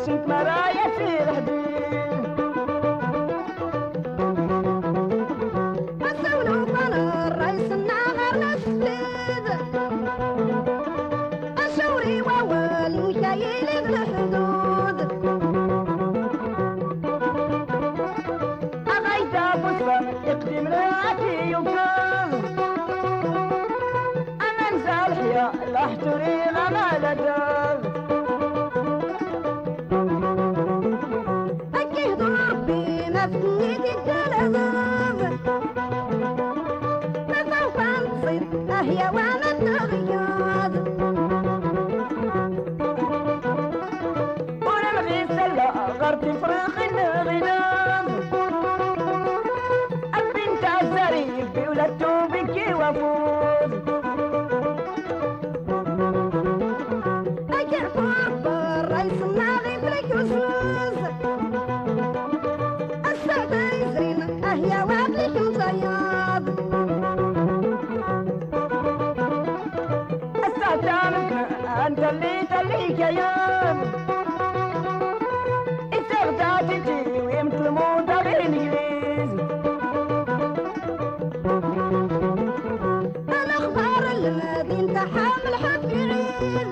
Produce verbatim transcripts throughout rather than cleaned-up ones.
انت مرايا في الحديد الزولو طنا الرئيس النهار نسفيد الشوري وول وكايل بالحدود أغيتا بصفة يقدم لاتي يقام أنا نزال حيا الأحتري غما لدام أكيد ربي ما فنيت التلذذ ما سوف نصيد أهيا وما التغياظ ونبغي سلا غرتي فريق الغنام البنت الزريف ولدتو بكي وفوز أكيد ربي الرئيس الناغي فلك وسوس السعدة يزرين أهيا وابلك مزياض استعتامك أنت اللي تليك أيام استغدات تجي ويمثل موضة بالإنجليز الأخبار الذي انت حامل حب يغيظ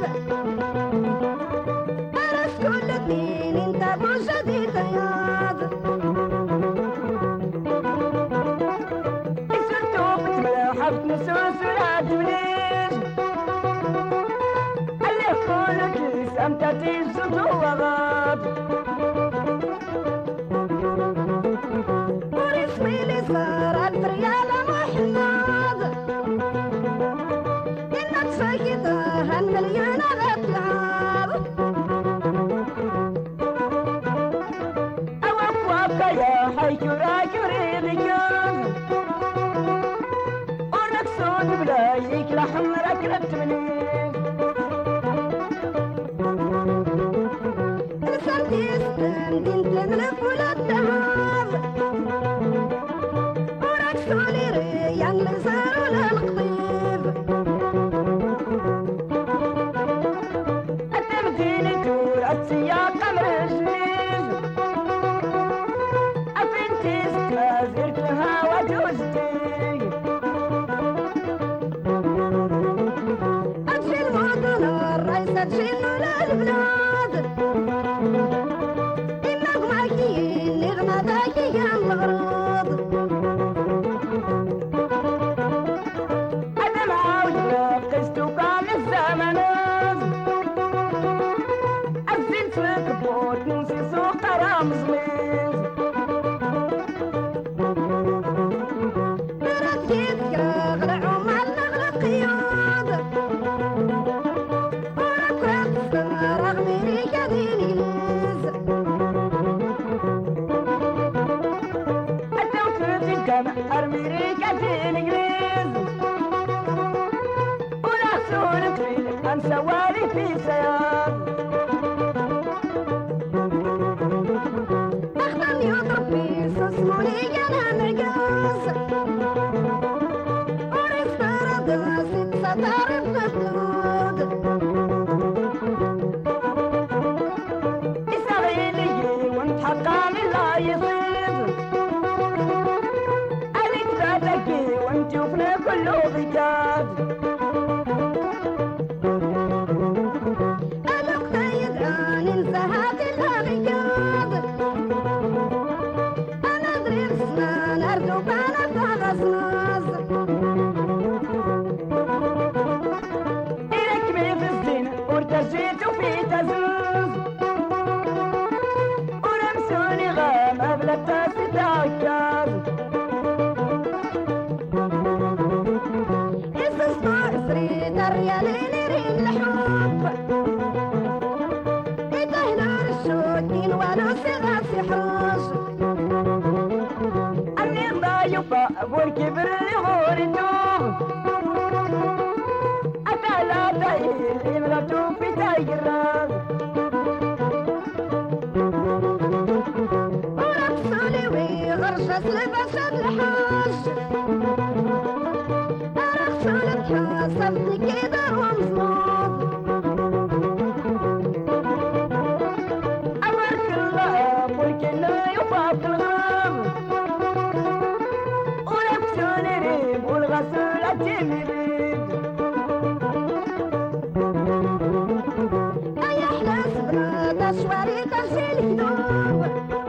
أرس كل اثنين انت بوجدي تياض اسرتو بتملاحف نسوس ولا توليج اللي كلك سمتتي الزوج وغاب ورسمي لي صار ألف ريال محمد إنك ساكتة هالمليون غتلعب أوف وابقى يا حيك وراك وريضك ورك صوت بلايك لحم ركبت منيك رسمتي ستند انت ملف ولا الذهب وراك سولي ريان لزار ولا القضيب التمثيل تور السياق مرجليز أفنتي ستازرتها وجوزتي أجي المدن الرئيس أجي ولا البلاد إما معكيين نغمة ذاكي كان الغراض أنا معاودنا قست وقام الزمنات الزين سوق بوت نوسي سوق رمز ميز مرات كيتكا غلعوا مع النغلة قيود وراك رقصة رغم ريكا دينيز التوفيق في الجامع أمريكا في الإنجليز ونحسون في أنسواري في سياب أخدم يضرب في سسموني كان مرقاس ورسطة رضا ست ستار بخدود إسرائيلي وانت حقا من لا يصيب أليك ذاتكي وانت وفنا كله بجاد الوقت يدعاني انسهات الهرياد أنا أدري السنان أرجوك أنا بغزناز إركبي في الزين وارتجيت في تزوز ورمسوني غام قبل التاسي تعكاز استصنع سريد الريالين رين الحب يتهنا الشوكين ولو صغار سحراش أني ضايفة والكبر اللي غورتو أتعلى دايل إمرتو في تايراز ورقصولي وغرشة لبس الحاج رقصولي بحسب كده ومزموط شواري تمشي الكذوب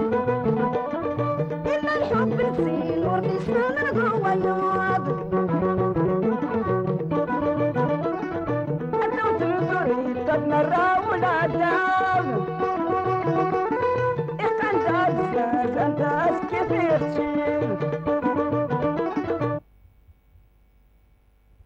إلا الحب نسين ورثي سنة جوا يوض أنتو تنظري قد نرى ولادام إقن جاد ساس أنت أسكي فيرتشي